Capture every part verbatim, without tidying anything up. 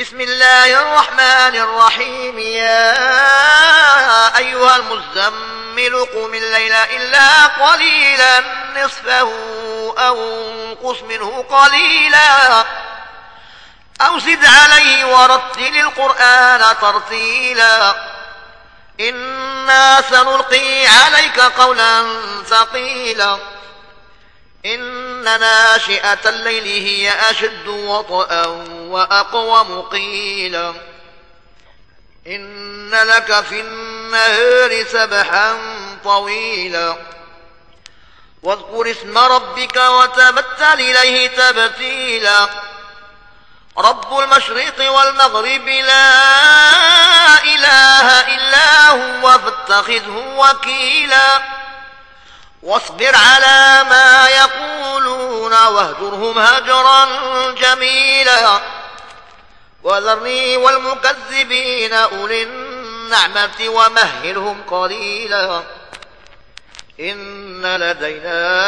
بسم الله الرحمن الرحيم. يا أيها المزمل قم الليل إلا قليلا نصفه أو انقص منه قليلا أو زد عليه ورتل القرآن ترتيلا إنا سنلقي عليك قولا ثقيلا إن ناشئة الليل هي أشد وطئا وأقوم قيلا إن لك في النهار سبحا طويلا واذكر اسم ربك وتبتل إليه تبتيلا رب المشرق والمغرب لا إله إلا هو فاتخذه وكيلا واصبر على ما يقولون واهجرهم هجرا جميلا وذرني والمكذبين أولي النعمة ومهلهم قليلا إن لدينا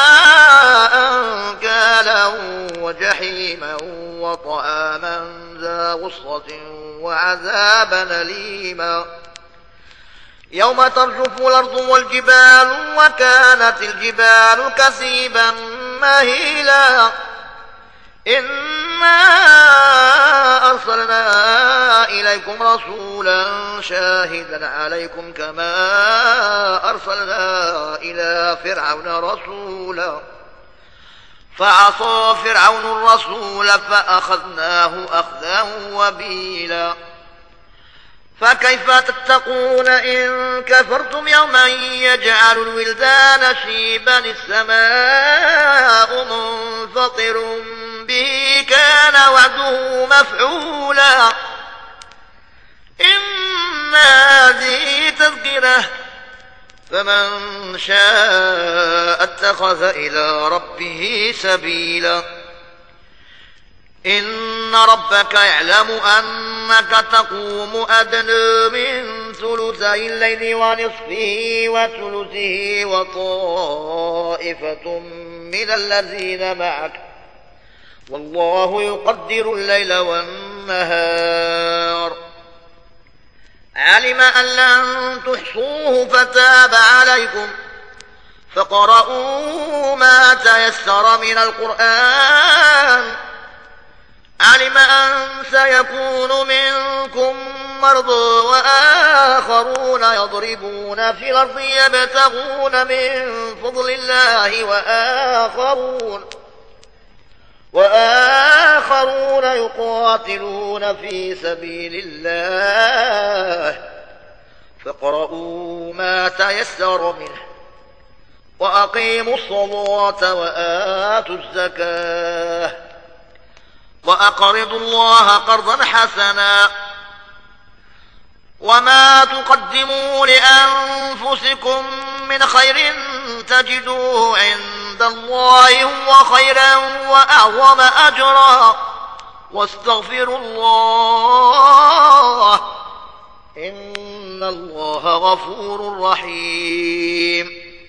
أنكالا وجحيما وطعاما ذا غصة وعذابا أليما يوم ترجف الأرض والجبال وكانت الجبال كثيبا مهيلا إنا أرسلنا إليكم رسولا شاهدا عليكم كما أرسلنا إلى فرعون رسولا فعصى فرعون الرسول فأخذناه أخذا وبيلا فكيف تتقون إن كفرتم يوما يجعل الولدان شيبا السماء منفطر به كان وعده مفعولا إن هذه تذكرة فمن شاء اتخذ إلى ربه سبيلا إن ربك يعلم أنك تقوم أدنى من ثلثي الليل ونصفه وثلثه وطائفة من الذين معك والله يقدر الليل والنهار علم أن لن تحصوه فتاب عليكم فقرؤوا ما تيسر من القرآن علم أن سيكون منكم مرضى وآخرون يضربون في الأرض يبتغون من فضل الله وآخرون وآخرون يقاتلون في سبيل الله فاقرؤوا ما تيسر منه وأقيموا الصلاة وآتوا الزكاة وأقرضوا الله قرضا حسنا وما تقدموا لأنفسكم من خير تجدوه عند الله هو خيرا وأعظم أجرا واستغفروا الله إن الله غفور رحيم.